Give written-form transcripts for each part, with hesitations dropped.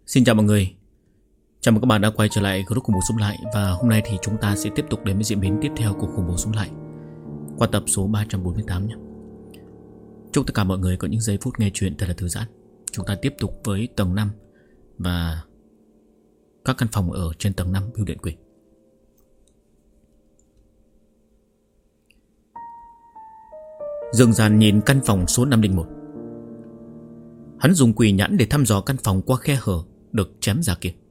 Xin chào mọi người. Chào mừng các bạn đã quay trở lại group Khủng Bố Sống Lại. Và hôm nay thì chúng ta sẽ tiếp tục đến với diễn biến tiếp theo của Khủng Bố Sống Lại qua tập số 348 nhé. Chúc tất cả mọi người có những giây phút nghe chuyện thật là thư giãn. Chúng ta tiếp tục với tầng 5 và các căn phòng ở trên tầng 5 bưu điện quỷ. Dương Gian nhìn căn phòng số 501. Hắn dùng quỷ nhãn để thăm dò căn phòng qua khe hở được chém ra kia.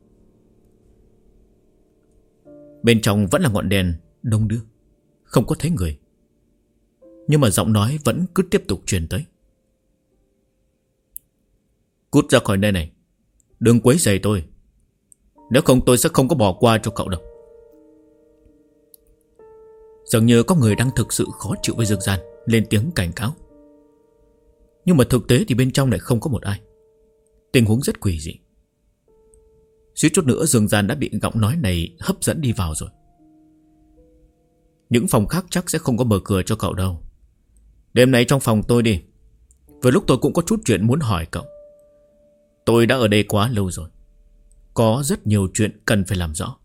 Bên trong vẫn là ngọn đèn đông đưa, không có thấy người. Nhưng mà giọng nói vẫn cứ tiếp tục truyền tới. Cút ra khỏi nơi này, đừng quấy rầy tôi. Nếu không tôi sẽ không có bỏ qua cho cậu đâu. Dường như có người đang thực sự khó chịu với Dương Gian, lên tiếng cảnh cáo. Nhưng mà thực tế thì bên trong lại không có một ai. Tình huống rất quỷ dị. Suýt chút nữa Dương Gian đã bị giọng nói này hấp dẫn đi vào rồi. Những phòng khác chắc sẽ không có mở cửa cho cậu đâu. Đêm nay trong phòng tôi đi. Vừa lúc tôi cũng có chút chuyện muốn hỏi cậu. Tôi đã ở đây quá lâu rồi, có rất nhiều chuyện cần phải làm rõ.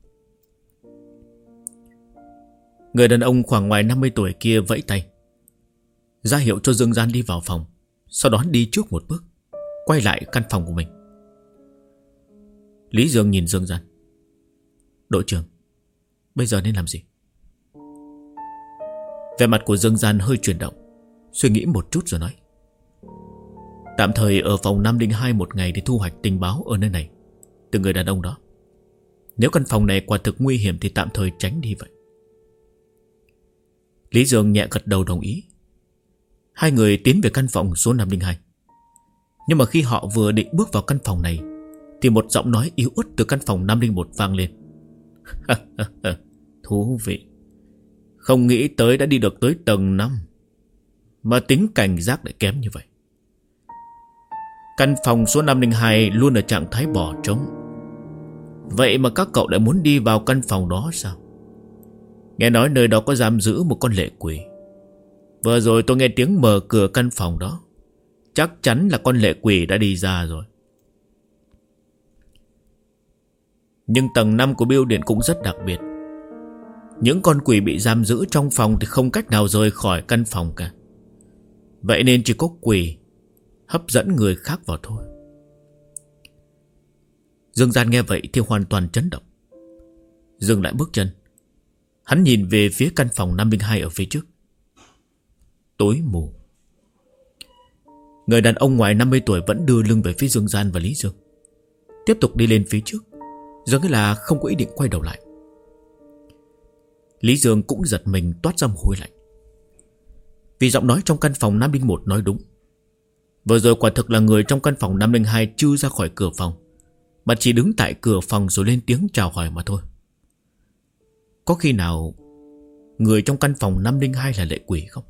Người đàn ông khoảng ngoài 50 tuổi kia vẫy tay, ra hiệu cho Dương Gian đi vào phòng. Sau đó đi trước một bước, quay lại căn phòng của mình. Lý Dương nhìn Dương Gian. Đội trưởng, bây giờ nên làm gì? Vẻ mặt của Dương Gian hơi chuyển động, suy nghĩ một chút rồi nói. Tạm thời ở phòng 502 một ngày để thu hoạch tình báo ở nơi này từ người đàn ông đó. Nếu căn phòng này quả thực nguy hiểm thì tạm thời tránh đi vậy. Lý Dương nhẹ gật đầu đồng ý. Hai người tiến về căn phòng số 502. Nhưng mà khi họ vừa định bước vào căn phòng này thì một giọng nói yếu ớt từ căn phòng 501 vang lên. Thú vị. Không nghĩ tới đã đi được tới tầng 5 mà tính cảnh giác lại kém như vậy. Căn phòng số 502 luôn ở trạng thái bỏ trống. Vậy mà các cậu lại muốn đi vào căn phòng đó sao? Nghe nói nơi đó có giam giữ một con lệ quỷ. Vừa rồi tôi nghe tiếng mở cửa căn phòng đó. Chắc chắn là con lệ quỷ đã đi ra rồi. Nhưng tầng 5 của bưu điện cũng rất đặc biệt. Những con quỷ bị giam giữ trong phòng thì không cách nào rời khỏi căn phòng cả. Vậy nên chỉ có quỷ hấp dẫn người khác vào thôi. Dương Gian nghe vậy thì hoàn toàn chấn động, dừng lại bước chân. Hắn nhìn về phía căn phòng 502 ở phía trước. Tối mù. Người đàn ông ngoài 50 tuổi vẫn đưa lưng về phía Dương Gian và Lý Dương, tiếp tục đi lên phía trước, giống như là không có ý định quay đầu lại. Lý Dương cũng giật mình toát ra mồ hôi lạnh. Vì giọng nói trong căn phòng 501 nói đúng. Vừa rồi quả thực là người trong căn phòng 502 chưa ra khỏi cửa phòng, mà chỉ đứng tại cửa phòng rồi lên tiếng chào hỏi mà thôi. Có khi nào người trong căn phòng 502 là lệ quỷ không?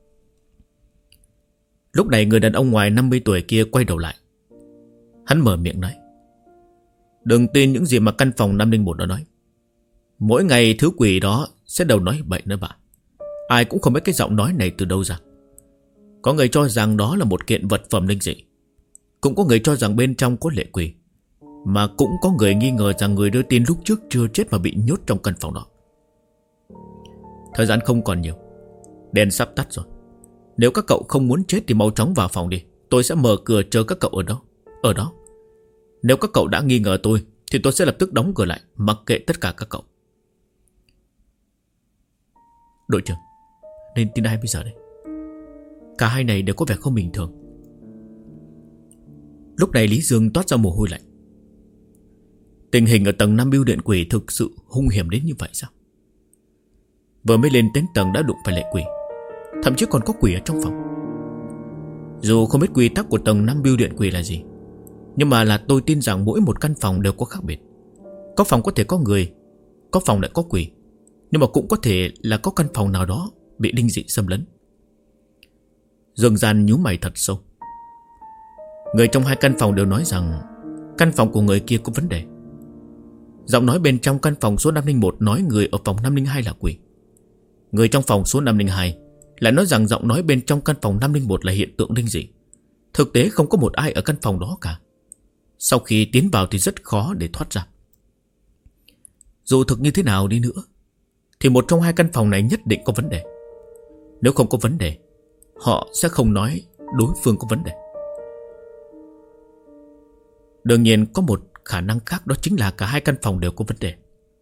Lúc này người đàn ông ngoài 50 tuổi kia quay đầu lại. Hắn mở miệng nói. Đừng tin những gì mà căn phòng 501 đó nói. Mỗi ngày thứ quỷ đó sẽ đầu nói bậy nữa bà. Ai cũng không biết cái giọng nói này từ đâu ra. Có người cho rằng đó là một kiện vật phẩm linh dị, cũng có người cho rằng bên trong có lệ quỷ, mà cũng có người nghi ngờ rằng người đưa tin lúc trước chưa chết mà bị nhốt trong căn phòng đó. Thời gian không còn nhiều, đèn sắp tắt rồi. Nếu các cậu không muốn chết thì mau chóng vào phòng đi. Tôi sẽ mở cửa chờ các cậu ở đó. Nếu các cậu đã nghi ngờ tôi thì tôi sẽ lập tức đóng cửa lại, mặc kệ tất cả các cậu. Đội trưởng, nên tin ai bây giờ đây? Cả hai này đều có vẻ không bình thường. Lúc này Lý Dương toát ra mồ hôi lạnh. Tình hình ở tầng 5 bưu điện quỷ thực sự hung hiểm đến như vậy sao? Vừa mới lên đến tầng đã đụng phải lệ quỷ, thậm chí còn có quỷ ở trong phòng. Dù không biết quy tắc của tầng 5 bưu điện quỷ là gì, nhưng mà là tôi tin rằng mỗi một căn phòng đều có khác biệt. Có phòng có thể có người, có phòng lại có quỷ, nhưng mà cũng có thể là có căn phòng nào đó bị linh dị xâm lấn. Dương Gian nhíu mày thật sâu. Người trong hai căn phòng đều nói rằng căn phòng của người kia có vấn đề. Giọng nói bên trong căn phòng số 501 nói người ở phòng 502 là quỷ. Người trong phòng số 502 lại nói rằng giọng nói bên trong căn phòng 501 là hiện tượng linh dị. Thực tế không có một ai ở căn phòng đó cả. Sau khi tiến vào thì rất khó để thoát ra. Dù thực như thế nào đi nữa thì một trong hai căn phòng này nhất định có vấn đề. Nếu không có vấn đề, họ sẽ không nói đối phương có vấn đề. Đương nhiên có một khả năng khác, đó chính là cả hai căn phòng đều có vấn đề.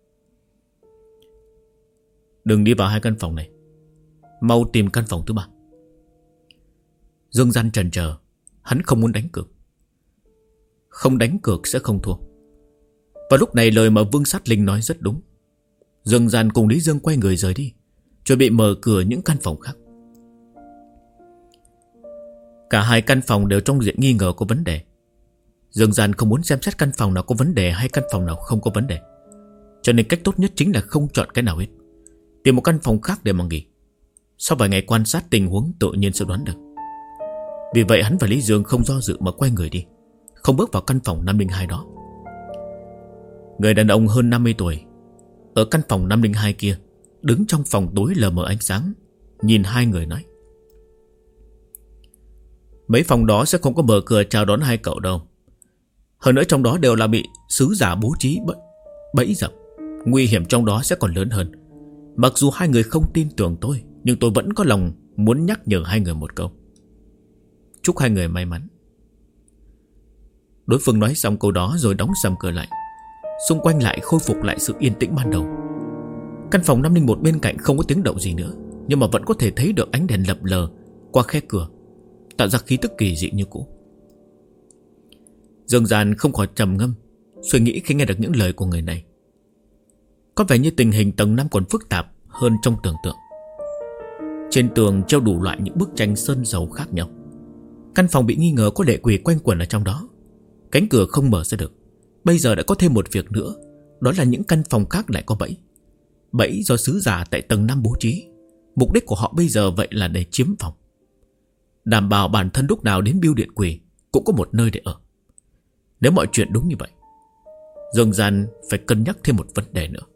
Đừng đi vào hai căn phòng này, mau tìm căn phòng thứ ba. Dương Gian chần chờ, hắn không muốn đánh cược. Không đánh cược sẽ không thua. Và lúc này lời mà Vương Sát Linh nói rất đúng. Dương Gian cùng Lý Dương quay người rời đi, chuẩn bị mở cửa những căn phòng khác. Cả hai căn phòng đều trong diện nghi ngờ có vấn đề. Dương Gian không muốn xem xét căn phòng nào có vấn đề hay căn phòng nào không có vấn đề, cho nên cách tốt nhất chính là không chọn cái nào hết, tìm một căn phòng khác để mà nghỉ. Sau vài ngày quan sát tình huống tự nhiên sẽ đoán được. Vì vậy hắn và Lý Dương không do dự mà quay người đi, không bước vào căn phòng 502 đó. Người đàn ông hơn 50 tuổi ở căn phòng 502 kia đứng trong phòng tối lờ mờ ánh sáng, nhìn hai người nói: mấy phòng đó sẽ không có mở cửa chào đón hai cậu đâu. Hơn nữa trong đó đều là bị sứ giả bố trí bẫy dập, nguy hiểm trong đó sẽ còn lớn hơn. Mặc dù hai người không tin tưởng tôi, nhưng tôi vẫn có lòng muốn nhắc nhở hai người một câu. Chúc hai người may mắn. Đối phương nói xong câu đó rồi đóng sầm cửa lại. Xung quanh lại khôi phục lại sự yên tĩnh ban đầu. Căn phòng 501 bên cạnh không có tiếng động gì nữa, nhưng mà vẫn có thể thấy được ánh đèn lập lờ qua khe cửa, tạo ra khí tức kỳ dị như cũ. Dương Gian không khỏi trầm ngâm, suy nghĩ khi nghe được những lời của người này. Có vẻ như tình hình tầng 5 còn phức tạp hơn trong tưởng tượng. Trên tường treo đủ loại những bức tranh sơn dầu khác nhau. Căn phòng bị nghi ngờ có lệ quỷ quanh quẩn ở trong đó. Cánh cửa không mở ra được. Bây giờ đã có thêm một việc nữa, đó là những căn phòng khác lại có bẫy. Bẫy do sứ giả tại tầng 5 bố trí. Mục đích của họ bây giờ vậy là để chiếm phòng, đảm bảo bản thân lúc nào đến bưu điện quỷ cũng có một nơi để ở. Nếu mọi chuyện đúng như vậy, Dương Gian phải cân nhắc thêm một vấn đề nữa.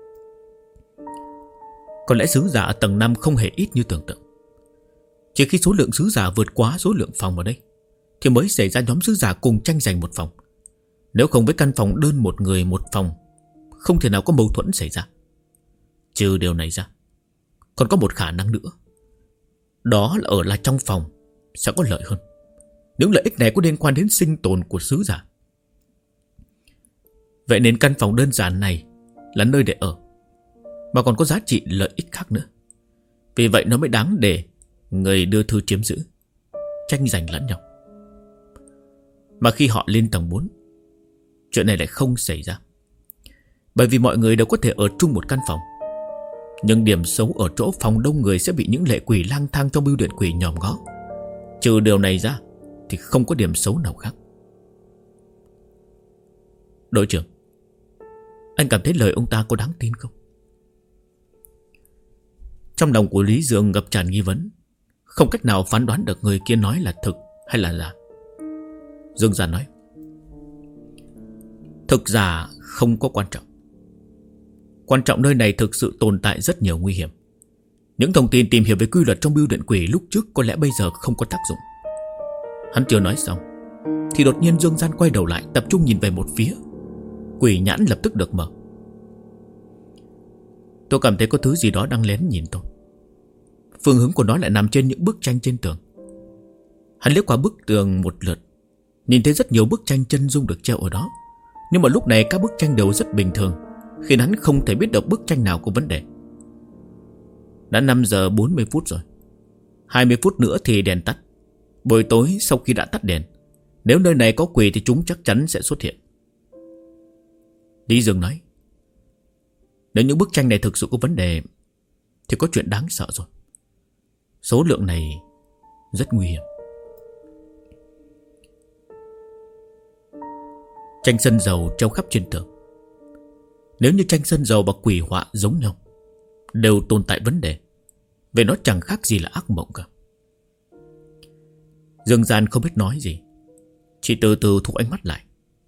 Có lẽ sứ giả ở tầng 5 không hề ít như tưởng tượng. Chỉ khi số lượng sứ giả vượt quá số lượng phòng ở đây thì mới xảy ra nhóm sứ giả cùng tranh giành một phòng. Nếu không với căn phòng đơn một người một phòng, không thể nào có mâu thuẫn xảy ra. Trừ điều này ra, còn có một khả năng nữa, đó là ở lại trong phòng sẽ có lợi hơn. Những lợi ích này có liên quan đến sinh tồn của sứ giả. Vậy nên căn phòng đơn giản này là nơi để ở, mà còn có giá trị lợi ích khác nữa. Vì vậy nó mới đáng để người đưa thư chiếm giữ, tranh giành lẫn nhau. Mà khi họ lên tầng 4, chuyện này lại không xảy ra. Bởi vì mọi người đều có thể ở chung một căn phòng. Nhưng điểm xấu ở chỗ phòng đông người sẽ bị những lệ quỷ lang thang trong bưu điện quỷ nhòm ngó. Trừ điều này ra thì không có điểm xấu nào khác. Đội trưởng, anh cảm thấy lời ông ta có đáng tin không? Trong lòng của Lý Dương ngập tràn nghi vấn, không cách nào phán đoán được người kia nói là thực hay là giả. Dương Gian nói: thực giả không có quan trọng. Quan trọng nơi này thực sự tồn tại rất nhiều nguy hiểm. Những thông tin tìm hiểu về quy luật trong bưu điện quỷ lúc trước có lẽ bây giờ không có tác dụng. Hắn chưa nói xong thì đột nhiên Dương Gian quay đầu lại, tập trung nhìn về một phía. Quỷ nhãn lập tức được mở. Tôi cảm thấy có thứ gì đó đang lén nhìn tôi. Phương hướng của nó lại nằm trên những bức tranh trên tường. Hắn liếc qua bức tường một lượt, nhìn thấy rất nhiều bức tranh chân dung được treo ở đó. Nhưng mà lúc này các bức tranh đều rất bình thường, khiến hắn không thể biết được bức tranh nào có vấn đề. Đã 5 giờ 40 phút rồi, 20 phút nữa thì đèn tắt. Buổi tối sau khi đã tắt đèn, nếu nơi này có quỷ thì chúng chắc chắn sẽ xuất hiện. Lý Dương nói: nếu những bức tranh này thực sự có vấn đề thì có chuyện đáng sợ rồi. Số lượng này rất nguy hiểm. Tranh sơn dầu treo khắp trên tường. Nếu như tranh sơn dầu và quỷ họa giống nhau, đều tồn tại vấn đề, vậy nó chẳng khác gì là ác mộng cả. Dương Gian không biết nói gì, chỉ từ từ thu ánh mắt lại.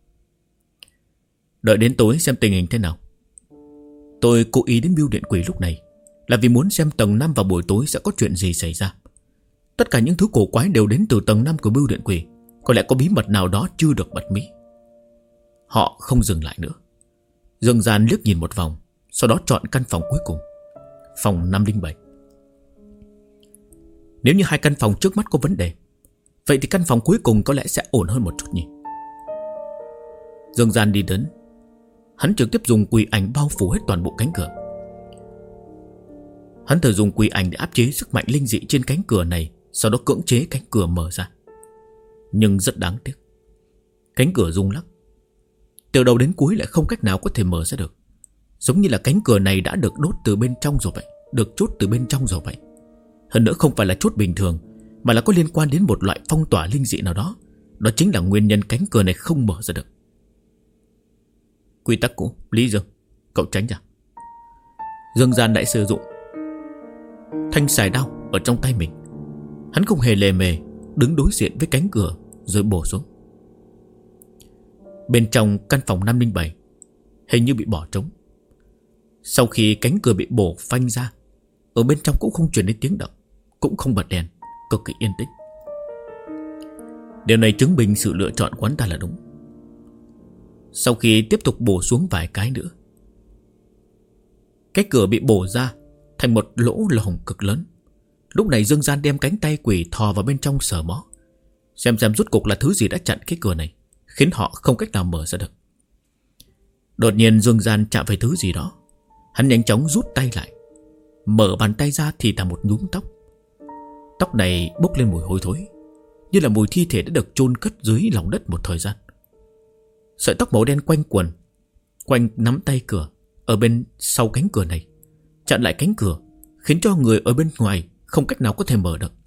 Đợi đến tối xem tình hình thế nào. Tôi cố ý đến bưu điện quỷ lúc này là vì muốn xem tầng 5 vào buổi tối sẽ có chuyện gì xảy ra. Tất cả những thứ cổ quái đều đến từ tầng 5 của bưu điện quỷ. Có lẽ có bí mật nào đó chưa được bật mí. Họ không dừng lại nữa. Dương Gian liếc nhìn một vòng, sau đó chọn căn phòng cuối cùng, phòng 507. Nếu như hai căn phòng trước mắt có vấn đề, vậy thì căn phòng cuối cùng có lẽ sẽ ổn hơn một chút nhỉ. Dương Gian đi đến, hắn trực tiếp dùng quỷ ảnh bao phủ hết toàn bộ cánh cửa. Hắn thử dùng quỷ ảnh để áp chế sức mạnh linh dị trên cánh cửa này, sau đó cưỡng chế cánh cửa mở ra. Nhưng rất đáng tiếc, cánh cửa rung lắc, từ đầu đến cuối lại không cách nào có thể mở ra được. Giống như là cánh cửa này đã được đốt từ bên trong rồi vậy, được chốt từ bên trong rồi vậy. Hơn nữa không phải là chốt bình thường, mà là có liên quan đến một loại phong tỏa linh dị nào đó. Đó chính là nguyên nhân cánh cửa này không mở ra được. Quy tắc cũ, Lý Dương, cậu tránh ra. Dương Gian lại sử dụng thanh xài đao ở trong tay mình. Hắn không hề lề mề, đứng đối diện với cánh cửa rồi bổ xuống. Bên trong căn phòng 507 hình như bị bỏ trống. Sau khi cánh cửa bị bổ phanh ra, ở bên trong cũng không truyền đến tiếng động, cũng không bật đèn, cực kỳ yên tĩnh. Điều này chứng minh sự lựa chọn của hắn ta là đúng. Sau khi tiếp tục bổ xuống vài cái nữa, cái cửa bị bổ ra thành một lỗ hổng cực lớn. Lúc này Dương Gian đem cánh tay quỷ thò vào bên trong sờ mó, xem rốt cuộc là thứ gì đã chặn cái cửa này, khiến họ không cách nào mở ra được. Đột nhiên Dương Gian chạm phải thứ gì đó. Hắn nhanh chóng rút tay lại, mở bàn tay ra thì là một nhúm tóc. Tóc này bốc lên mùi hôi thối, như là mùi thi thể đã được chôn cất dưới lòng đất một thời gian. Sợi tóc màu đen quanh quần quanh nắm tay cửa ở bên sau cánh cửa này, chặn lại cánh cửa, khiến cho người ở bên ngoài không cách nào có thể mở được.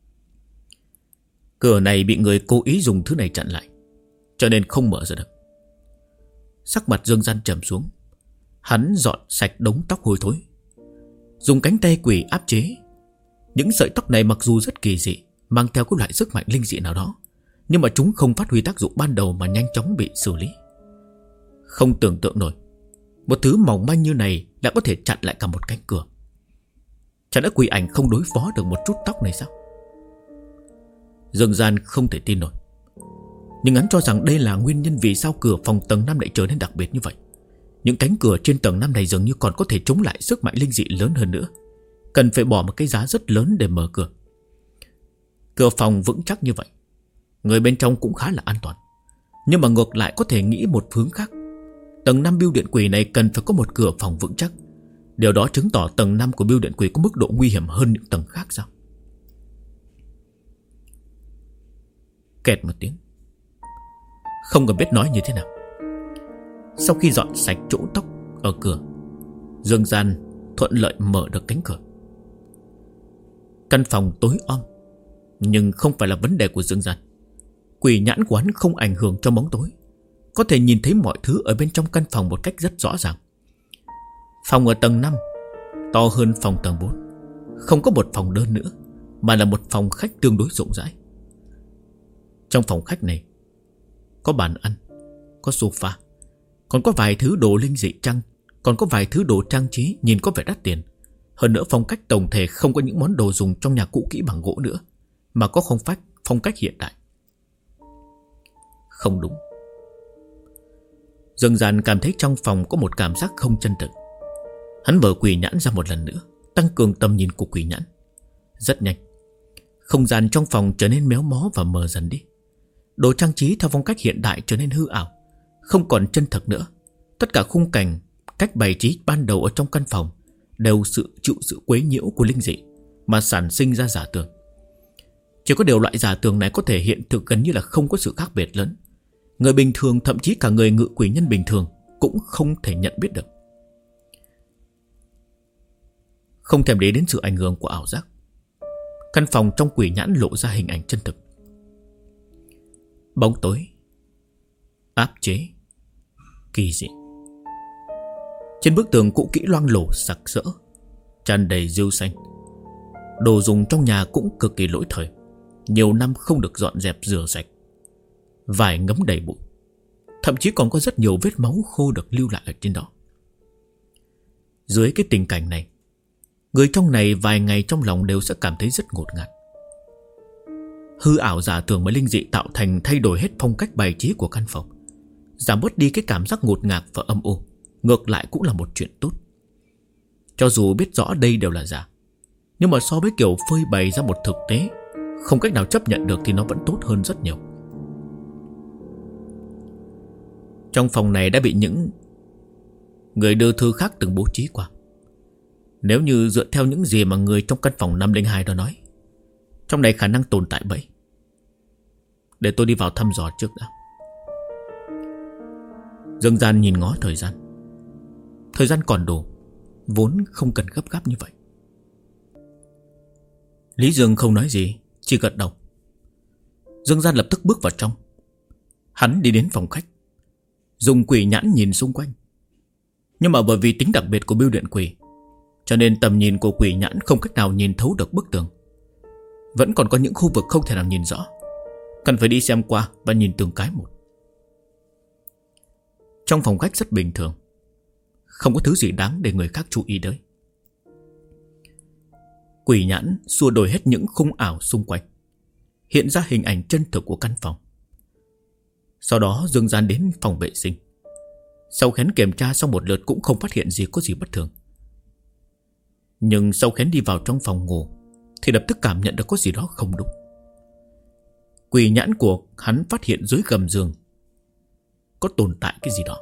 Cửa này bị người cố ý dùng thứ này chặn lại, cho nên không mở ra được. Sắc mặt Dương Gian trầm xuống. Hắn dọn sạch đống tóc hôi thối, dùng cánh tay quỷ áp chế. Những sợi tóc này mặc dù rất kỳ dị, mang theo cái loại sức mạnh linh dị nào đó, nhưng mà chúng không phát huy tác dụng ban đầu mà nhanh chóng bị xử lý. Không tưởng tượng nổi, một thứ mỏng manh như này đã có thể chặn lại cả một cánh cửa. Chẳng lẽ quỷ ảnh không đối phó được một chút tóc này sao? Dương Gian không thể tin nổi, nhưng hắn cho rằng đây là nguyên nhân vì sao cửa phòng tầng 5 lại trở nên đặc biệt như vậy. Những cánh cửa trên tầng 5 này dường như còn có thể chống lại sức mạnh linh dị lớn hơn nữa, cần phải bỏ một cái giá rất lớn để mở cửa. Cửa phòng vững chắc như vậy, người bên trong cũng khá là an toàn. Nhưng mà ngược lại có thể nghĩ một hướng khác. Tầng 5 bưu điện quỷ này cần phải có một cửa phòng vững chắc. Điều đó chứng tỏ tầng 5 của bưu điện quỷ có mức độ nguy hiểm hơn những tầng khác sao? Kẹt một tiếng, không cần biết nói như thế nào. Sau khi dọn sạch chỗ tóc ở cửa, Dương Gian thuận lợi mở được cánh cửa. Căn phòng tối om, nhưng không phải là vấn đề của Dương Gian. Quỷ nhãn của hắn không ảnh hưởng cho bóng tối, có thể nhìn thấy mọi thứ ở bên trong căn phòng một cách rất rõ ràng. Phòng ở tầng 5 to hơn phòng tầng 4, không có một phòng đơn nữa, mà là một phòng khách tương đối rộng rãi. Trong phòng khách này có bàn ăn, có sofa, còn có vài thứ đồ linh dị còn có vài thứ đồ trang trí nhìn có vẻ đắt tiền. Hơn nữa phong cách tổng thể không có những món đồ dùng trong nhà cũ kỹ bằng gỗ nữa, mà có phong cách hiện đại. Không đúng. Dương Gian cảm thấy trong phòng có một cảm giác không chân thực. Hắn mở quỷ nhãn ra một lần nữa, tăng cường tầm nhìn của quỷ nhãn. Rất nhanh, không gian trong phòng trở nên méo mó và mờ dần đi. Đồ trang trí theo phong cách hiện đại trở nên hư ảo, không còn chân thực nữa. Tất cả khung cảnh, cách bày trí ban đầu ở trong căn phòng đều chịu sự quấy nhiễu của linh dị mà sản sinh ra giả tưởng. Chỉ có điều loại giả tưởng này có thể hiện thực gần như là không có sự khác biệt lớn. Người bình thường, thậm chí cả người ngự quỷ nhân bình thường cũng không thể nhận biết được. Không thèm để đến sự ảnh hưởng của ảo giác, căn phòng trong quỷ nhãn lộ ra hình ảnh chân thực. Bóng tối, áp chế, kỳ dị. Trên bức tường cũ kỹ loang lổ sặc sỡ, tràn đầy rêu xanh. Đồ dùng trong nhà cũng cực kỳ lỗi thời, nhiều năm không được dọn dẹp rửa sạch. Vải ngấm đầy bụi, thậm chí còn có rất nhiều vết máu khô được lưu lại ở trên đó. Dưới cái tình cảnh này, người trong này vài ngày trong lòng đều sẽ cảm thấy rất ngột ngạt. Hư ảo giả tưởng mà linh dị tạo thành thay đổi hết phong cách bài trí của căn phòng. giảm bớt đi cái cảm giác ngột ngạt và âm u, ngược lại cũng là một chuyện tốt. Cho dù biết rõ đây đều là giả, nhưng mà so với kiểu phơi bày ra một thực tế không cách nào chấp nhận được thì nó vẫn tốt hơn rất nhiều. Trong phòng này đã bị những người đưa thư khác từng bố trí qua. Nếu như dựa theo những gì mà người trong căn phòng 502 đó nói, trong này khả năng tồn tại bẫy. Để tôi đi vào thăm dò trước đã. Dương Gian nhìn ngó thời gian. Thời gian còn đủ, vốn không cần gấp gáp như vậy. Lý Dương không nói gì, chỉ gật đầu. Dương Gian lập tức bước vào trong. Hắn đi đến phòng khách, dùng quỷ nhãn nhìn xung quanh. Nhưng mà bởi vì tính đặc biệt của bưu điện quỷ, cho nên tầm nhìn của quỷ nhãn không cách nào nhìn thấu được bức tường. Vẫn còn có những khu vực không thể nào nhìn rõ, cần phải đi xem qua và nhìn từng cái một. Trong phòng khách rất bình thường, không có thứ gì đáng để người khác chú ý tới. Quỷ nhãn xua đổi hết những khung ảo xung quanh, hiện ra hình ảnh chân thực của căn phòng. Sau đó Dương Gian đến phòng vệ sinh. Sau khén kiểm tra xong một lượt cũng không phát hiện gì có gì bất thường. Nhưng sau khén đi vào trong phòng ngủ thì lập tức cảm nhận được có gì đó không đúng. Quỷ nhãn của hắn phát hiện dưới gầm giường có tồn tại cái gì đó.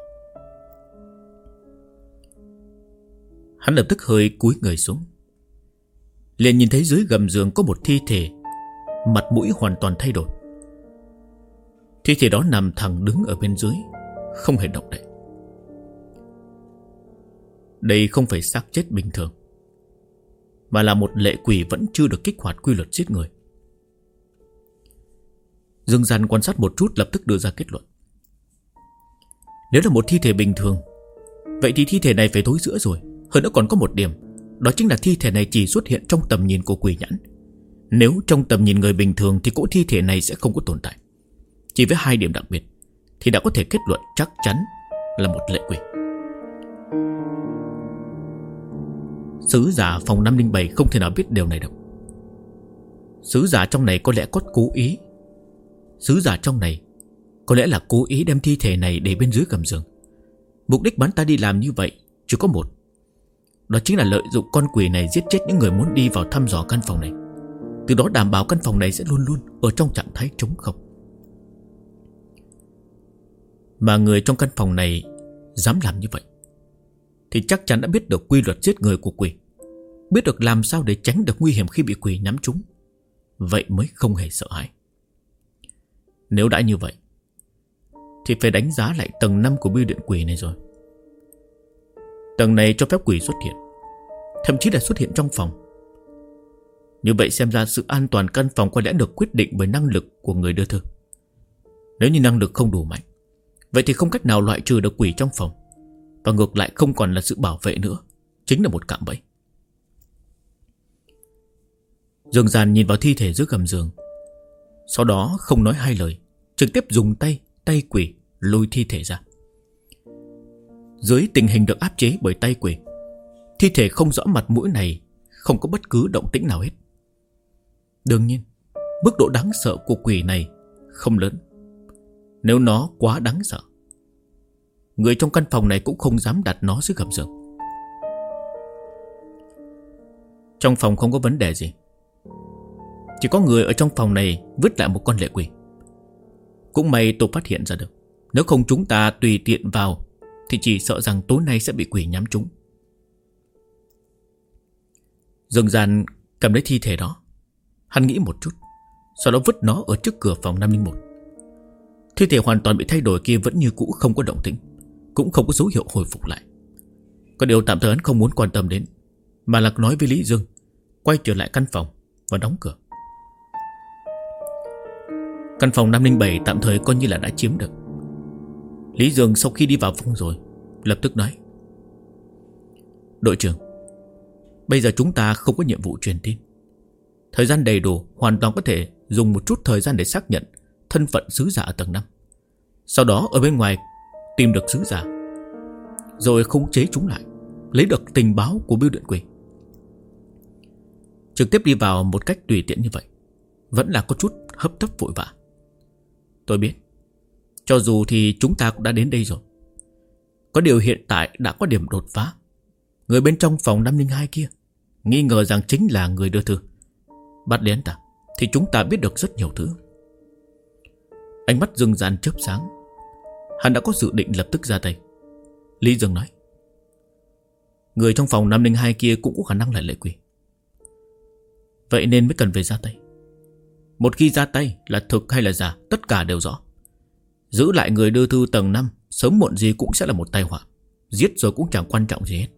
Hắn lập tức hơi cúi người xuống, liền nhìn thấy dưới gầm giường có một thi thể, mặt mũi hoàn toàn thay đổi. Thi thể đó nằm thẳng đứng ở bên dưới, không hề động đậy. Đây không phải xác chết bình thường, mà là một lệ quỷ vẫn chưa được kích hoạt quy luật giết người. Dương Gian quan sát một chút lập tức đưa ra kết luận. Nếu là một thi thể bình thường, vậy thì thi thể này phải thối rữa rồi. Hơn nữa còn có một điểm, đó chính là thi thể này chỉ xuất hiện trong tầm nhìn của quỷ nhãn. Nếu trong tầm nhìn người bình thường thì cỗ thi thể này sẽ không có tồn tại. Chỉ với hai điểm đặc biệt thì đã có thể kết luận chắc chắn là một lệ quỷ. Sứ giả phòng 507 không thể nào biết điều này đâu. Sứ giả trong này có lẽ có cố ý. Sứ giả trong này có lẽ là cố ý đem thi thể này để bên dưới gầm giường. Mục đích hắn ta đi làm như vậy chỉ có một, đó chính là lợi dụng con quỷ này giết chết những người muốn đi vào thăm dò căn phòng này, từ đó đảm bảo căn phòng này sẽ luôn luôn ở trong trạng thái trống không. Mà người trong căn phòng này dám làm như vậy thì chắc chắn đã biết được quy luật giết người của quỷ, biết được làm sao để tránh được nguy hiểm khi bị quỷ nhắm trúng. Vậy mới không hề sợ hãi. Nếu đã như vậy thì phải đánh giá lại tầng 5 của bưu điện quỷ này rồi. Tầng này cho phép quỷ xuất hiện, thậm chí là xuất hiện trong phòng. Như vậy xem ra sự an toàn căn phòng có lẽ được quyết định bởi năng lực của người đưa thư. Nếu như năng lực không đủ mạnh, vậy thì không cách nào loại trừ được quỷ trong phòng, và ngược lại không còn là sự bảo vệ nữa, chính là một cạm bẫy. Dương Gian nhìn vào thi thể dưới gầm giường, sau đó không nói hai lời, trực tiếp dùng tay quỷ lôi thi thể ra. Dưới tình hình được áp chế bởi tay quỷ, thi thể không rõ mặt mũi này không có bất cứ động tĩnh nào hết. Đương nhiên, mức độ đáng sợ của quỷ này không lớn. Nếu nó quá đáng sợ, người trong căn phòng này cũng không dám đặt nó dưới gầm giường. Trong phòng không có vấn đề gì, chỉ có người ở trong phòng này vứt lại một con lệ quỷ. Cũng may tôi phát hiện ra được, nếu không chúng ta tùy tiện vào thì chỉ sợ rằng tối nay sẽ bị quỷ nhắm trúng. Dương Gian cầm lấy thi thể đó, hắn nghĩ một chút, sau đó vứt nó ở trước cửa phòng 501. Thi thể hoàn toàn bị thay đổi kia vẫn như cũ, không có động tĩnh, cũng không có dấu hiệu hồi phục lại. Có điều tạm thời hắn không muốn quan tâm đến, mà là nói với Lý Dương quay trở lại căn phòng và đóng cửa. Căn phòng 507 tạm thời coi như là đã chiếm được. Lý Dương sau khi đi vào phòng rồi lập tức nói: Đội trưởng, bây giờ chúng ta không có nhiệm vụ truyền tin. Thời gian đầy đủ, hoàn toàn có thể dùng một chút thời gian để xác nhận thân phận sứ giả ở tầng 5. Sau đó ở bên ngoài tìm được sứ giả, rồi khống chế chúng lại, lấy được tình báo của bưu điện quỷ. Trực tiếp đi vào một cách tùy tiện như vậy vẫn là có chút hấp tấp vội vã. Tôi biết, Cho dù thì chúng ta cũng đã đến đây rồi. Có điều hiện tại đã có điểm đột phá. Người bên trong phòng 502 kia nghi ngờ rằng chính là người đưa thư. Bắt đến ta thì chúng ta biết được rất nhiều thứ. Ánh mắt Dương Gian chớp sáng. Hắn đã có dự định lập tức ra tay. Lý Dương nói: người trong phòng 502 kia cũng có khả năng là Lệ Quỷ. Vậy nên mới cần phải ra tay. Một khi ra tay là thực hay là giả, tất cả đều rõ. Giữ lại người đưa thư tầng 5, sớm muộn gì cũng sẽ là một tai họa. Giết rồi cũng chẳng quan trọng gì hết.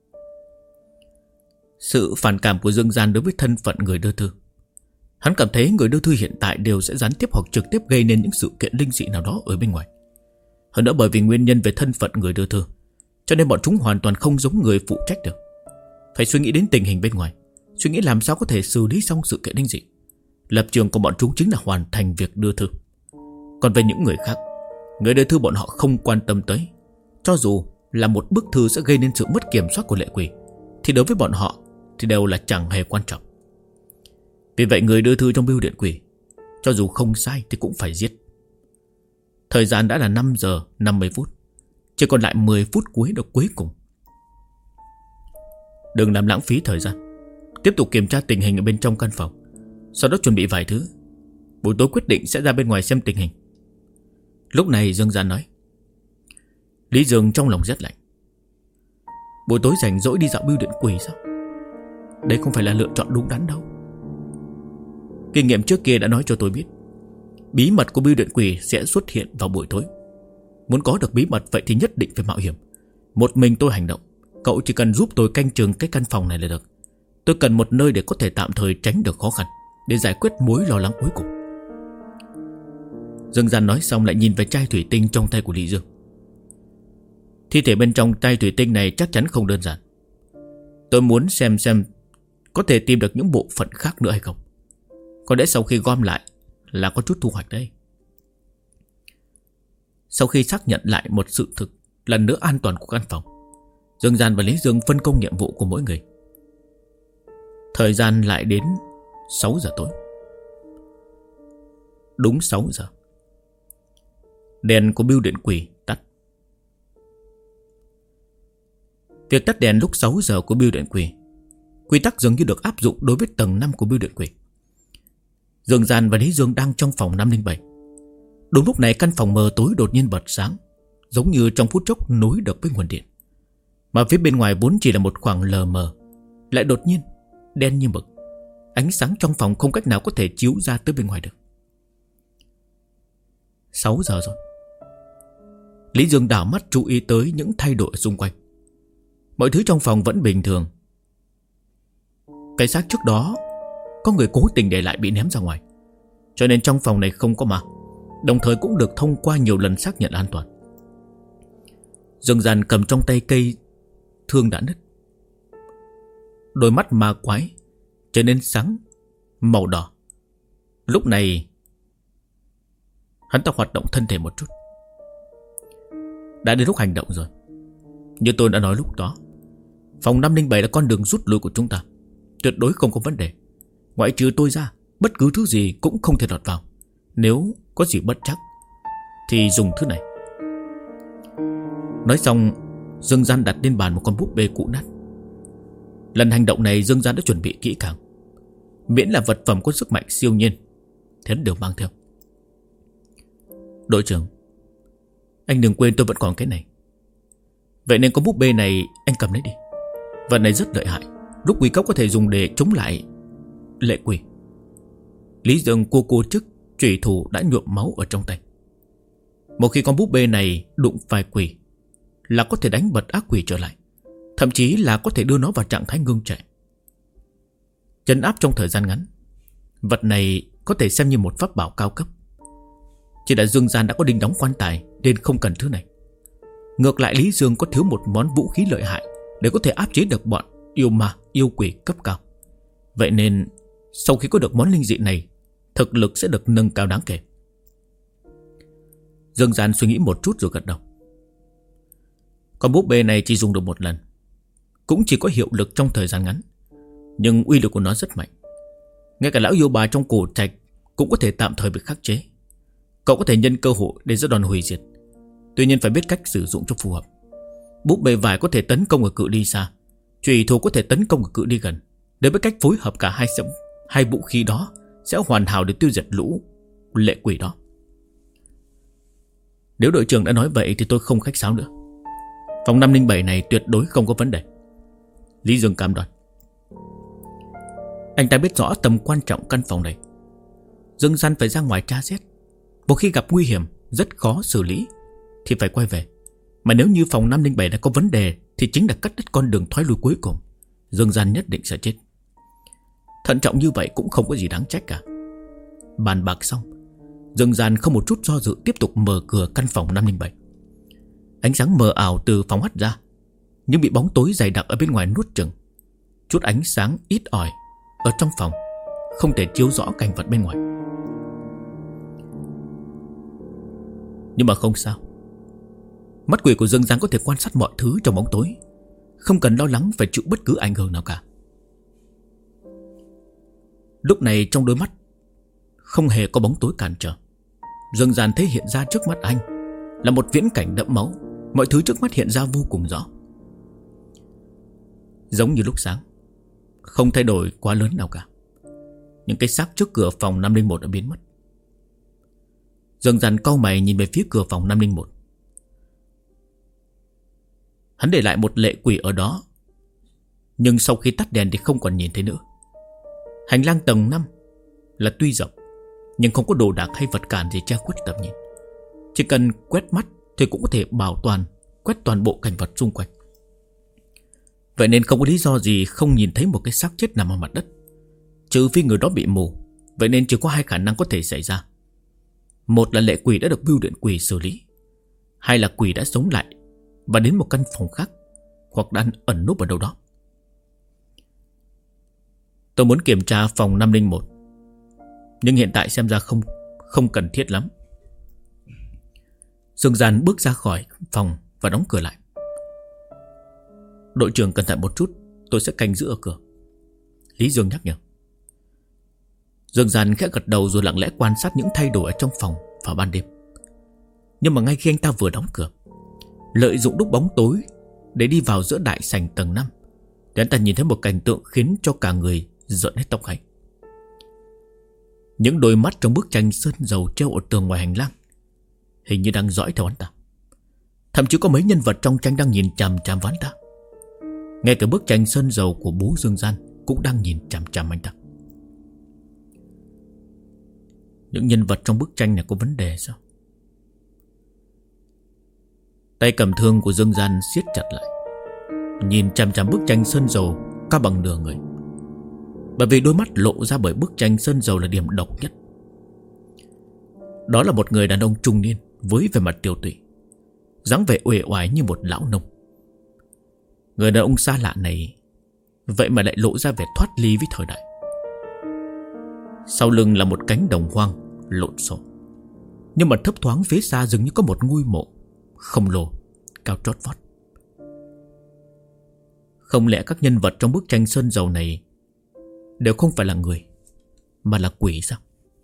Sự phản cảm của Dương Gian đối với thân phận người đưa thư, hắn cảm thấy người đưa thư hiện tại đều sẽ gián tiếp hoặc trực tiếp gây nên những sự kiện linh dị nào đó ở bên ngoài. Hơn nữa bởi vì nguyên nhân về thân phận người đưa thư, cho nên bọn chúng hoàn toàn không giống người phụ trách được. Phải suy nghĩ đến tình hình bên ngoài, suy nghĩ làm sao có thể xử lý xong sự kiện linh dị. Lập trường của bọn chúng chính là hoàn thành việc đưa thư. Còn về những người khác, người đưa thư bọn họ không quan tâm tới. Cho dù là một bức thư sẽ gây nên sự mất kiểm soát của Lệ Quỷ, thì đối với bọn họ thì đều là chẳng hề quan trọng. Vì vậy người đưa thư trong bưu điện quỷ, cho dù không sai thì cũng phải giết. Thời gian đã là 5 giờ 50 phút, chỉ còn lại 10 phút cuối được cuối cùng. Đừng làm lãng phí thời gian. Tiếp tục kiểm tra tình hình ở bên trong căn phòng, sau đó chuẩn bị vài thứ. Buổi tối quyết định sẽ ra bên ngoài xem tình hình. Lúc này Dương Gian nói. Lý Dương trong lòng rất lạnh. Buổi tối rảnh rỗi đi dạo bưu điện quỷ sao? Đây không phải là lựa chọn đúng đắn đâu. Kinh nghiệm trước kia đã nói cho tôi biết, bí mật của bưu điện quỷ sẽ xuất hiện vào buổi tối. Muốn có được bí mật vậy thì nhất định phải mạo hiểm. Một mình tôi hành động, cậu chỉ cần giúp tôi canh chừng cái căn phòng này là được. Tôi cần một nơi để có thể tạm thời tránh được khó khăn, để giải quyết mối lo lắng cuối cùng. Dương Gian nói xong lại nhìn về chai thủy tinh trong tay của Lý Dương. Thi thể bên trong chai thủy tinh này chắc chắn không đơn giản. Tôi muốn xem có thể tìm được những bộ phận khác nữa hay không. Có lẽ sau khi gom lại là có chút thu hoạch đấy. Sau khi xác nhận lại một sự thực lần nữa an toàn của căn phòng, Dương Gian và Lý Dương phân công nhiệm vụ của mỗi người. Thời gian lại đến 6 giờ tối. Đúng 6 giờ, đèn của bưu điện quỷ tắt. Việc tắt đèn lúc 6 giờ của bưu điện quỷ, quy tắc dường như được áp dụng đối với tầng 5 của bưu điện quỷ. Dương Gian và Lý Dương đang trong phòng 507. Đúng lúc này căn phòng mờ tối đột nhiên bật sáng, giống như trong phút chốc nối được với nguồn điện. Mà phía bên ngoài vốn chỉ là một khoảng lờ mờ, lại đột nhiên đen như mực. Ánh sáng trong phòng không cách nào có thể chiếu ra tới bên ngoài được. 6 giờ rồi. Lý Dương đảo mắt chú ý tới những thay đổi xung quanh. Mọi thứ trong phòng vẫn bình thường. Cái xác trước đó có người cố tình để lại bị ném ra ngoài, cho nên trong phòng này không có ma, đồng thời cũng được thông qua nhiều lần xác nhận an toàn. Dương Gian cầm trong tay cây thương đã nứt. Đôi mắt ma quái trở nên sáng màu đỏ. Lúc này hắn ta hoạt động thân thể một chút. Đã đến lúc hành động rồi. Như tôi đã nói lúc đó, phòng 507 là con đường rút lui của chúng ta, tuyệt đối không có vấn đề. Ngoại trừ tôi ra, bất cứ thứ gì cũng không thể lọt vào. Nếu có gì bất trắc thì dùng thứ này. Nói xong, Dương Gian đặt lên bàn một con búp bê cũ nát. Lần hành động này Dương Gian đã chuẩn bị kỹ càng. Miễn là vật phẩm có sức mạnh siêu nhiên thì hắn đều mang theo. Đội trưởng, anh đừng quên tôi vẫn còn cái này. Vậy nên con búp bê này anh cầm lấy đi. Vật này rất lợi hại, lúc nguy cấp có thể dùng để chống lại Lệ Quỷ. Lý Dương cô chức chủy thủ đã nhuộm máu ở trong tay. Một khi con búp bê này đụng phải quỷ là có thể đánh bật ác quỷ trở lại, thậm chí là có thể đưa nó vào trạng thái ngưng trệ, trấn áp trong thời gian ngắn. Vật này có thể xem như một pháp bảo cao cấp. Chỉ là Dương Gian đã có đinh đóng quan tài nên không cần thứ này. Ngược lại Lý Dương có thiếu một món vũ khí lợi hại để có thể áp chế được bọn yêu ma, yêu quỷ cấp cao. Vậy nên sau khi có được món linh dị này, thực lực sẽ được nâng cao đáng kể. Dương Gian suy nghĩ một chút rồi gật đầu. Con búp bê này chỉ dùng được một lần, cũng chỉ có hiệu lực trong thời gian ngắn, nhưng uy lực của nó rất mạnh. Ngay cả lão yêu bà trong cổ trạch cũng có thể tạm thời bị khắc chế. Cậu có thể nhân cơ hội để ra đòn hủy diệt. Tuy nhiên phải biết cách sử dụng cho phù hợp. Búp bê vải có thể tấn công ở cự ly xa, chùy thủ có thể tấn công ở cự ly gần. Để biết cách phối hợp cả hai vũ khí đó sẽ hoàn hảo để tiêu diệt lũ lệ quỷ đó. Nếu đội trưởng đã nói vậy thì tôi không khách sáo nữa. Phòng 507 này tuyệt đối không có vấn đề, Lý Dương cam đoan. Anh ta biết rõ tầm quan trọng căn phòng này. Dương Gian phải ra ngoài tra xét. Một khi gặp nguy hiểm rất khó xử lý thì phải quay về. Mà nếu như phòng 507 đã có vấn đề thì chính là cắt đứt con đường thoái lui cuối cùng. Dương Gian nhất định sẽ chết. Thận trọng như vậy cũng không có gì đáng trách cả. Bàn bạc xong, Dương Gian không một chút do dự tiếp tục mở cửa căn phòng 507. Ánh sáng mờ ảo từ phòng hắt ra, nhưng bị bóng tối dày đặc ở bên ngoài nuốt chửng. Chút ánh sáng ít ỏi ở trong phòng không thể chiếu rõ cảnh vật bên ngoài. Nhưng mà không sao. Mắt quỷ của Dương Gian có thể quan sát mọi thứ trong bóng tối, không cần lo lắng phải chịu bất cứ ảnh hưởng nào cả. Lúc này trong đôi mắt không hề có bóng tối cản trở. Dương Gian thấy hiện ra trước mắt anh là một viễn cảnh đẫm máu. Mọi thứ trước mắt hiện ra vô cùng rõ, giống như lúc sáng, không thay đổi quá lớn nào cả. Những cái xác trước cửa phòng 501 đã biến mất. Dương Gian cau mày nhìn về phía cửa phòng 501. Hắn để lại một lệ quỷ ở đó, nhưng sau khi tắt đèn thì không còn nhìn thấy nữa. Hành lang tầng 5 là tuy rộng, nhưng không có đồ đạc hay vật cản gì che khuất tầm nhìn. Chỉ cần quét mắt thì cũng có thể bảo toàn quét toàn bộ cảnh vật xung quanh. Vậy nên không có lý do gì không nhìn thấy một cái xác chết nằm ở mặt đất, trừ phi người đó bị mù. Vậy nên chỉ có hai khả năng có thể xảy ra. Một là lệ quỷ đã được bưu điện quỷ xử lý, hai là quỷ đã sống lại và đến một căn phòng khác, hoặc đang ẩn núp ở đâu đó. Tôi muốn kiểm tra phòng 501, nhưng hiện tại xem ra không cần thiết lắm. Dương Gian bước ra khỏi phòng và đóng cửa lại. Đội trưởng cẩn thận một chút, tôi sẽ canh giữ ở cửa, Lý Dương nhắc nhở. Dương Gian khẽ gật đầu rồi lặng lẽ quan sát những thay đổi ở trong phòng vào ban đêm. Nhưng mà ngay khi anh ta vừa đóng cửa, lợi dụng lúc bóng tối để đi vào giữa đại sảnh tầng 5, thì anh ta nhìn thấy một cảnh tượng khiến cho cả người rợn hết tóc gáy. Những đôi mắt trong bức tranh sơn dầu treo ở tường ngoài hành lang hình như đang dõi theo anh ta. Thậm chí có mấy nhân vật trong tranh đang nhìn chằm chằm vào anh ta. Ngay cả bức tranh sơn dầu của bố Dương Gian cũng đang nhìn chằm chằm anh ta. Những nhân vật trong bức tranh này có vấn đề sao? Tay cầm thương của Dương Gian siết chặt lại, nhìn chằm chằm bức tranh sơn dầu cao bằng nửa người. Bởi vì đôi mắt lộ ra bởi bức tranh sơn dầu là điểm độc nhất. Đó là một người đàn ông trung niên với vẻ mặt tiều tụy, dáng vẻ uể oải như một lão nông. Người đàn ông xa lạ này vậy mà lại lộ ra vẻ thoát ly với thời đại. Sau lưng là một cánh đồng hoang lộn xộn, nhưng mà thấp thoáng phía xa dường như có một ngôi mộ khổng lồ cao trót vót. Không lẽ các nhân vật trong bức tranh sơn dầu này đều không phải là người, mà là quỷ sao?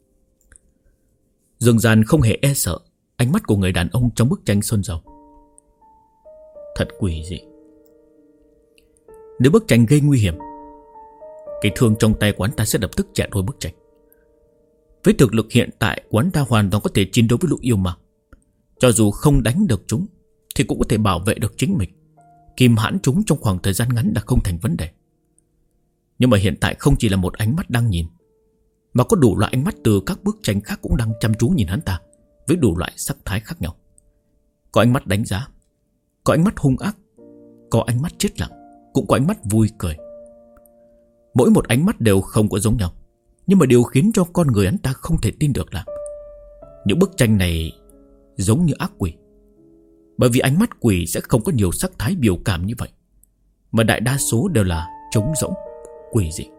Dương Gian không hề e sợ ánh mắt của người đàn ông trong bức tranh sơn dầu. Thật quỷ dị. Nếu bức tranh gây nguy hiểm, cái thương trong tay của hắn ta sẽ lập tức chẻ đôi bức tranh. Với thực lực hiện tại của hắn ta hoàn toàn có thể chiến đấu với lũ yêu ma. Cho dù không đánh được chúng thì cũng có thể bảo vệ được chính mình. Kìm hãm chúng trong khoảng thời gian ngắn là không thành vấn đề. Nhưng mà hiện tại không chỉ là một ánh mắt đang nhìn, mà có đủ loại ánh mắt từ các bức tranh khác cũng đang chăm chú nhìn hắn ta, với đủ loại sắc thái khác nhau. Có ánh mắt đánh giá, có ánh mắt hung ác, có ánh mắt chết lặng, cũng có ánh mắt vui cười. Mỗi một ánh mắt đều không có giống nhau. Nhưng mà điều khiến cho con người hắn ta không thể tin được là những bức tranh này giống như ác quỷ. Bởi vì ánh mắt quỷ sẽ không có nhiều sắc thái biểu cảm như vậy, mà đại đa số đều là trống rỗng, quỷ dị.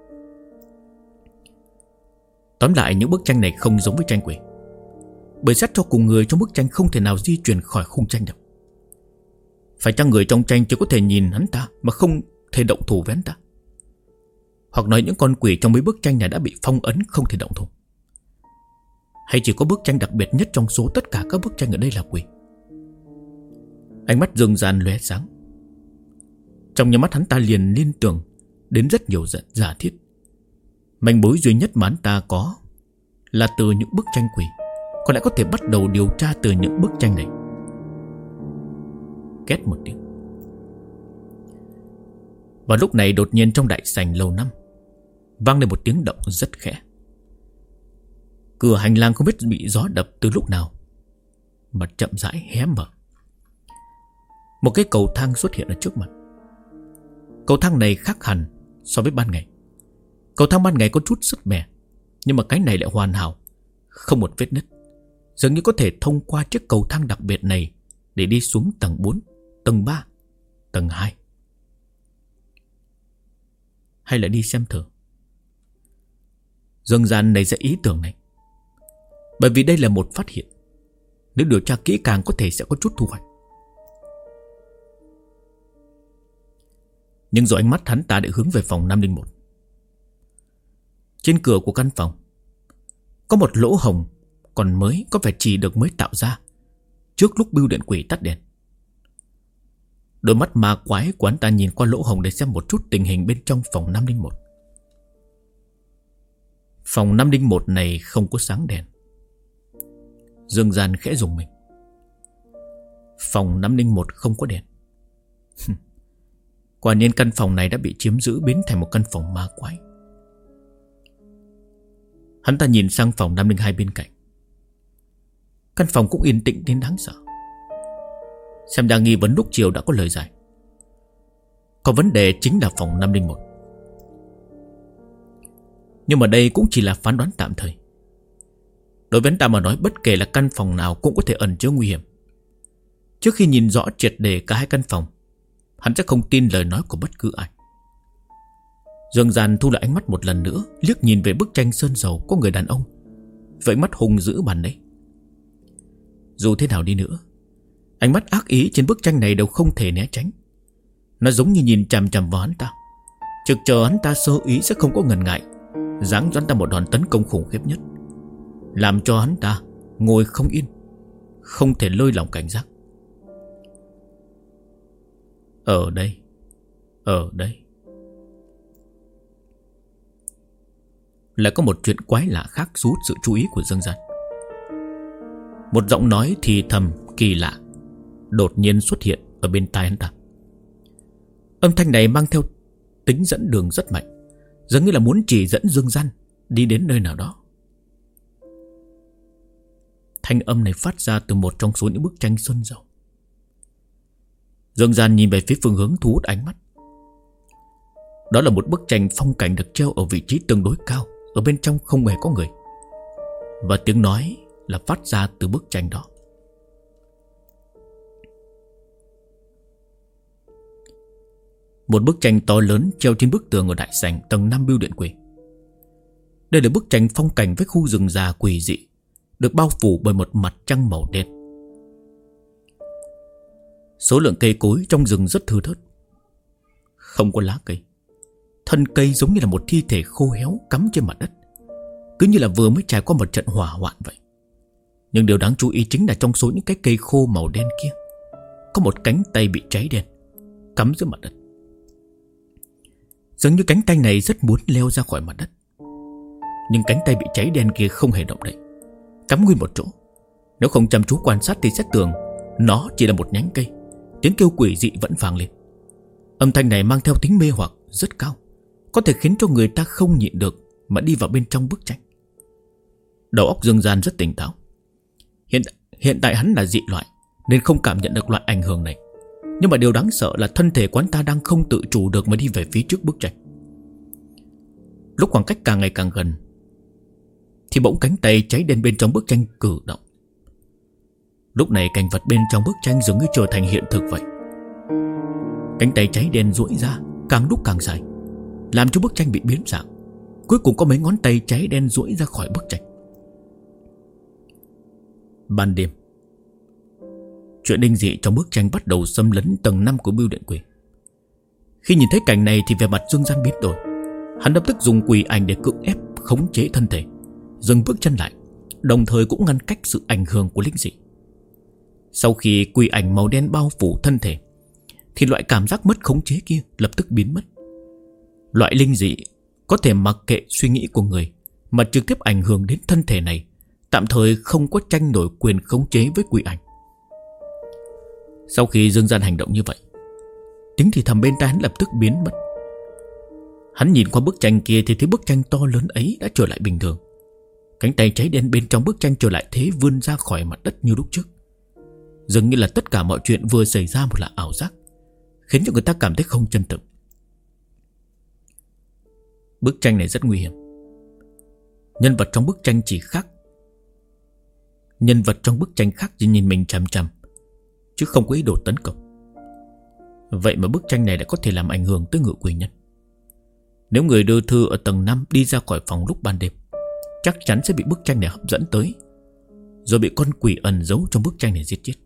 Tóm lại, những bức tranh này không giống với tranh quỷ, bởi xét cho cùng người trong bức tranh không thể nào di chuyển khỏi khung tranh được. Phải chăng người trong tranh chỉ có thể nhìn hắn ta mà không thể động thủ với hắn ta? Hoặc nói những con quỷ trong mấy bức tranh này đã bị phong ấn không thể động thủ? hay chỉ có bức tranh đặc biệt nhất trong số tất cả các bức tranh ở đây là quỷ? Ánh mắt Dương Gian lóe sáng. Trong nhà mắt hắn ta liền liên tưởng đến rất nhiều giả thiết. Manh mối duy nhất mà hắn ta có là từ những bức tranh quỷ. Có lẽ có thể bắt đầu điều tra từ những bức tranh này. Két một tiếng. Và lúc này đột nhiên trong đại sảnh lầu 5 vang lên một tiếng động rất khẽ. Cửa hành lang không biết bị gió đập từ lúc nào mà chậm rãi hé mở. Một cái cầu thang xuất hiện ở trước mặt. Cầu thang này khác hẳn so với ban ngày. Cầu thang ban ngày có chút sứt mẻ, nhưng mà cái này lại hoàn hảo, không một vết nứt. Dường như có thể thông qua chiếc cầu thang đặc biệt này để đi xuống tầng 4, tầng 3, tầng 2. Hay là đi xem thử. Dương Gian nảy ra ý tưởng này, bởi vì đây là một phát hiện. Nếu điều tra kỹ càng có thể sẽ có chút thu hoạch. Nhưng rồi ánh mắt hắn ta đã hướng về phòng 501. Trên cửa của căn phòng có một lỗ hổng còn mới, có vẻ chỉ được mới tạo ra trước lúc bưu điện quỷ tắt đèn. Đôi mắt ma quái của hắn ta nhìn qua lỗ hổng để xem một chút tình hình bên trong phòng 501. Phòng 501 này không có sáng đèn. Dương Gian khẽ rùng mình. Phòng 501 không có đèn. Quả nhiên căn phòng này đã bị chiếm giữ, biến thành một căn phòng ma quái. Hắn ta nhìn sang phòng 502 bên cạnh. Căn phòng cũng yên tĩnh đến đáng sợ. Xem ra nghi vấn lúc chiều đã có lời giải. Có vấn đề chính là phòng 501. Nhưng mà đây cũng chỉ là phán đoán tạm thời. Đối với hắn ta mà nói, bất kể là căn phòng nào cũng có thể ẩn chứa nguy hiểm. Trước khi nhìn rõ triệt để cả hai căn phòng, hắn sẽ không tin lời nói của bất cứ ai. Dương Gian thu lại ánh mắt một lần nữa, liếc nhìn về bức tranh sơn dầu có người đàn ông, với ánh mắt hung dữ bàn đấy. Dù thế nào đi nữa, ánh mắt ác ý trên bức tranh này đều không thể né tránh. Nó giống như nhìn chằm chằm vào hắn ta, trực chờ hắn ta sơ ý sẽ không có ngần ngại giáng cho hắn ta một đòn tấn công khủng khiếp nhất, làm cho hắn ta ngồi không yên, không thể lơi lòng cảnh giác. Ở đây lại có một chuyện quái lạ khác thu hút sự chú ý của Dương Gian. Một giọng nói thì thầm kỳ lạ đột nhiên xuất hiện ở bên tai hắn ta. Âm thanh này mang theo tính dẫn đường rất mạnh, giống như là muốn chỉ dẫn Dương Gian đi đến nơi nào đó. Thanh âm này phát ra từ một trong số những bức tranh sơn dầu. Dương Gian nhìn về phía phương hướng thu hút ánh mắt. Đó là một bức tranh phong cảnh được treo ở vị trí tương đối cao, ở bên trong không hề có người. Và tiếng nói là phát ra từ bức tranh đó. Một bức tranh to lớn treo trên bức tường ở đại sảnh tầng 5 bưu điện quỷ. Đây là bức tranh phong cảnh với khu rừng già quỷ dị, được bao phủ bởi một mặt trăng màu đen. Số lượng cây cối trong rừng rất thưa thớt, không có lá cây. Thân cây giống như là một thi thể khô héo cắm trên mặt đất, cứ như là vừa mới trải qua một trận hỏa hoạn vậy. Nhưng điều đáng chú ý chính là trong số những cái cây khô màu đen kia, có một cánh tay bị cháy đen cắm dưới mặt đất. Dường như cánh tay này rất muốn leo ra khỏi mặt đất, nhưng cánh tay bị cháy đen kia không hề động đậy, cắm nguyên một chỗ. Nếu không chăm chú quan sát thì sẽ tưởng nó chỉ là một nhánh cây. Tiếng kêu quỷ dị vẫn vang lên. Âm thanh này mang theo tính mê hoặc rất cao, có thể khiến cho người ta không nhịn được mà đi vào bên trong bức tranh. Đầu óc Dương Gian rất tỉnh táo. Hiện tại hắn là dị loại nên không cảm nhận được loại ảnh hưởng này. Nhưng mà điều đáng sợ là thân thể của hắn ta đang không tự chủ được mà đi về phía trước bức tranh. Lúc khoảng cách càng ngày càng gần thì bỗng cánh tay cháy đen bên trong bức tranh cử động. Lúc này cảnh vật bên trong bức tranh dường như trở thành hiện thực vậy. Cánh tay cháy đen duỗi ra càng lúc càng dài, làm cho bức tranh bị biến dạng. Cuối cùng có mấy ngón tay cháy đen duỗi ra khỏi bức tranh. Ban đêm, chuyện đinh dị trong bức tranh bắt đầu xâm lấn tầng 5 của bưu điện quỷ. Khi nhìn thấy cảnh này thì vẻ mặt Dương Gian biến đổi. Hắn lập tức dùng quỷ ảnh để cưỡng ép khống chế thân thể, dừng bước chân lại, đồng thời cũng ngăn cách sự ảnh hưởng của linh dị. Sau khi quỷ ảnh màu đen bao phủ thân thể thì loại cảm giác mất khống chế kia lập tức biến mất. Loại linh dị có thể mặc kệ suy nghĩ của người mà trực tiếp ảnh hưởng đến thân thể này, tạm thời không có tranh nổi quyền khống chế với quỷ ảnh. Sau khi Dương Gian hành động như vậy, tiếng thì thầm bên tai hắn lập tức biến mất. Hắn nhìn qua bức tranh kia thì thấy bức tranh to lớn ấy đã trở lại bình thường. Cánh tay cháy đen bên trong bức tranh trở lại thế vươn ra khỏi mặt đất như lúc trước. Dường như là tất cả mọi chuyện vừa xảy ra một là ảo giác, khiến cho người ta cảm thấy không chân thực. Bức tranh này rất nguy hiểm. Nhân vật trong bức tranh chỉ nhìn mình chằm chằm, chứ không có ý đồ tấn công. Vậy mà bức tranh này đã có thể làm ảnh hưởng tới Ngự Quỷ Nhân. Nếu người đưa thư ở tầng 5 đi ra khỏi phòng lúc ban đêm, chắc chắn sẽ bị bức tranh này hấp dẫn tới, rồi bị con quỷ ẩn giấu trong bức tranh này giết chết.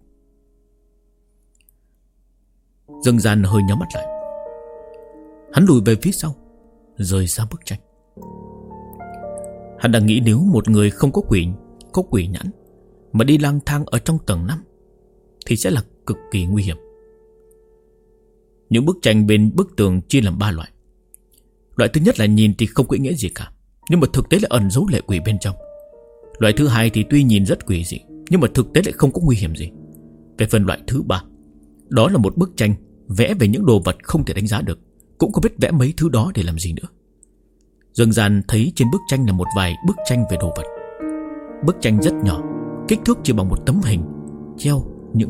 Dương Gian hơi nhắm mắt lại. Hắn lùi về phía sau, rời xa bức tranh. Hắn đang nghĩ nếu một người không có quỷ nhãn mà đi lang thang ở trong tầng 5 thì sẽ là cực kỳ nguy hiểm. Những bức tranh bên bức tường chia làm 3 loại. Loại thứ nhất là nhìn thì không có ý nghĩa gì cả, nhưng mà thực tế là ẩn giấu lệ quỷ bên trong. Loại thứ hai thì tuy nhìn rất quỷ dị, nhưng mà thực tế lại không có nguy hiểm gì. Về phần loại thứ 3, đó là một bức tranh vẽ về những đồ vật không thể đánh giá được, cũng không biết vẽ mấy thứ đó để làm gì nữa. Dương Gian thấy trên bức tranh là một vài bức tranh về đồ vật. Bức tranh rất nhỏ, kích thước chỉ bằng một tấm hình, treo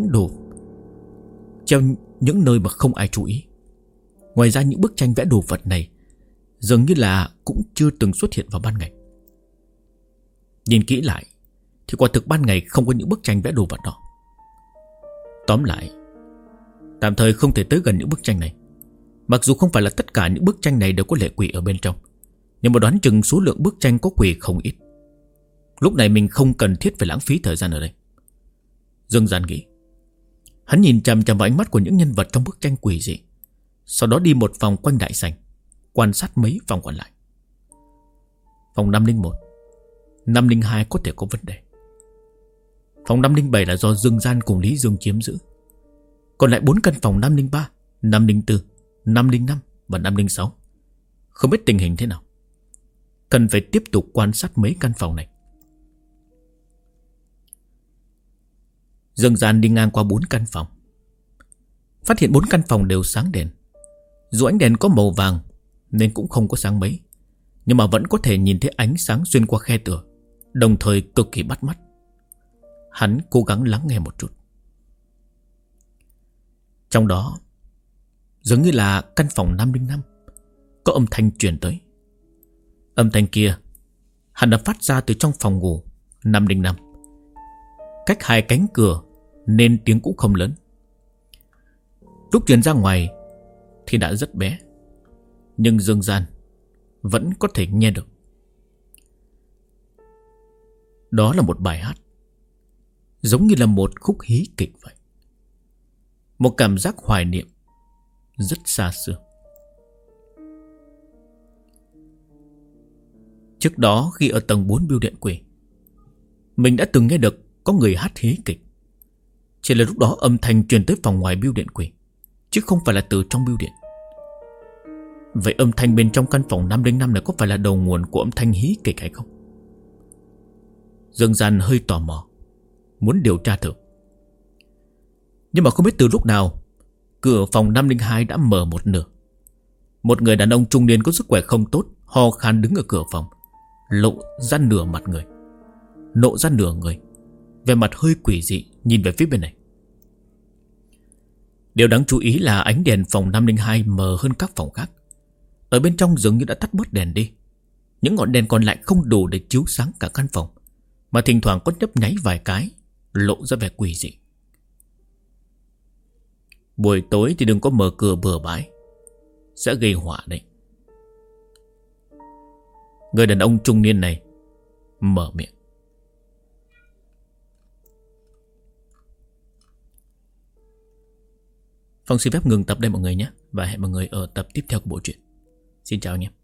những nơi mà không ai chú ý. Ngoài ra những bức tranh vẽ đồ vật này dường như là cũng chưa từng xuất hiện vào ban ngày. Nhìn kỹ lại thì quả thực ban ngày không có những bức tranh vẽ đồ vật đó. Tóm lại, tạm thời không thể tới gần những bức tranh này. Mặc dù không phải là tất cả những bức tranh này đều có lệ quỷ ở bên trong, nhưng mà đoán chừng số lượng bức tranh có quỷ không ít. Lúc này mình không cần thiết phải lãng phí thời gian ở đây. Dương Gian nghĩ. Hắn nhìn chằm chằm vào ánh mắt của những nhân vật trong bức tranh quỷ dị, sau đó đi một vòng quanh đại sảnh, quan sát mấy phòng còn lại. Phòng 501, 502 có thể có vấn đề. Phòng 507 là do Dương Gian cùng Lý Dương chiếm giữ. Còn lại 4 căn phòng 503, 504, 505 và 506 không biết tình hình thế nào. Cần phải tiếp tục quan sát mấy căn phòng này. Dương Gian đi ngang qua 4 căn phòng, phát hiện 4 căn phòng đều sáng đèn. Dù ánh đèn có màu vàng nên cũng không có sáng mấy, nhưng mà vẫn có thể nhìn thấy ánh sáng xuyên qua khe tường, đồng thời cực kỳ bắt mắt. Hắn cố gắng lắng nghe một chút. Trong đó dường như là căn phòng 505 có âm thanh truyền tới. Âm thanh kia hẳn đã phát ra từ trong phòng ngủ 505, cách 2 cánh cửa nên tiếng cũng không lớn. Lúc truyền ra ngoài thì đã rất bé, nhưng Dương Gian vẫn có thể nghe được. Đó là một bài hát, giống như là một khúc hí kịch vậy. Một cảm giác hoài niệm rất xa xưa. Trước đó khi ở tầng 4 bưu điện quỷ, mình đã từng nghe được có người hát hí kịch. Chỉ là lúc đó âm thanh truyền tới phòng ngoài bưu điện quỷ, chứ không phải là từ trong bưu điện. Vậy âm thanh bên trong căn phòng 505 này có phải là đầu nguồn của âm thanh hí kịch hay không? Dương Gian hơi tò mò, muốn điều tra thử. Nhưng mà không biết từ lúc nào cửa phòng 502 đã mở một nửa. Một người đàn ông trung niên có sức khỏe không tốt ho khan đứng ở cửa phòng, lộ ra nửa người, vẻ mặt hơi quỷ dị nhìn về phía bên này. Điều đáng chú ý là ánh đèn phòng 502 mờ hơn các phòng khác. Ở bên trong dường như đã tắt bớt đèn đi. Những ngọn đèn còn lại không đủ để chiếu sáng cả căn phòng, mà thỉnh thoảng có nhấp nháy vài cái, lộ ra vẻ quỷ dị. Buổi tối thì đừng có mở cửa bừa bãi, sẽ gây họa đấy. Người đàn ông trung niên này mở miệng. Phong xin phép ngừng tập đây mọi người nhé, và hẹn mọi người ở tập tiếp theo của bộ truyện. Xin chào anh em.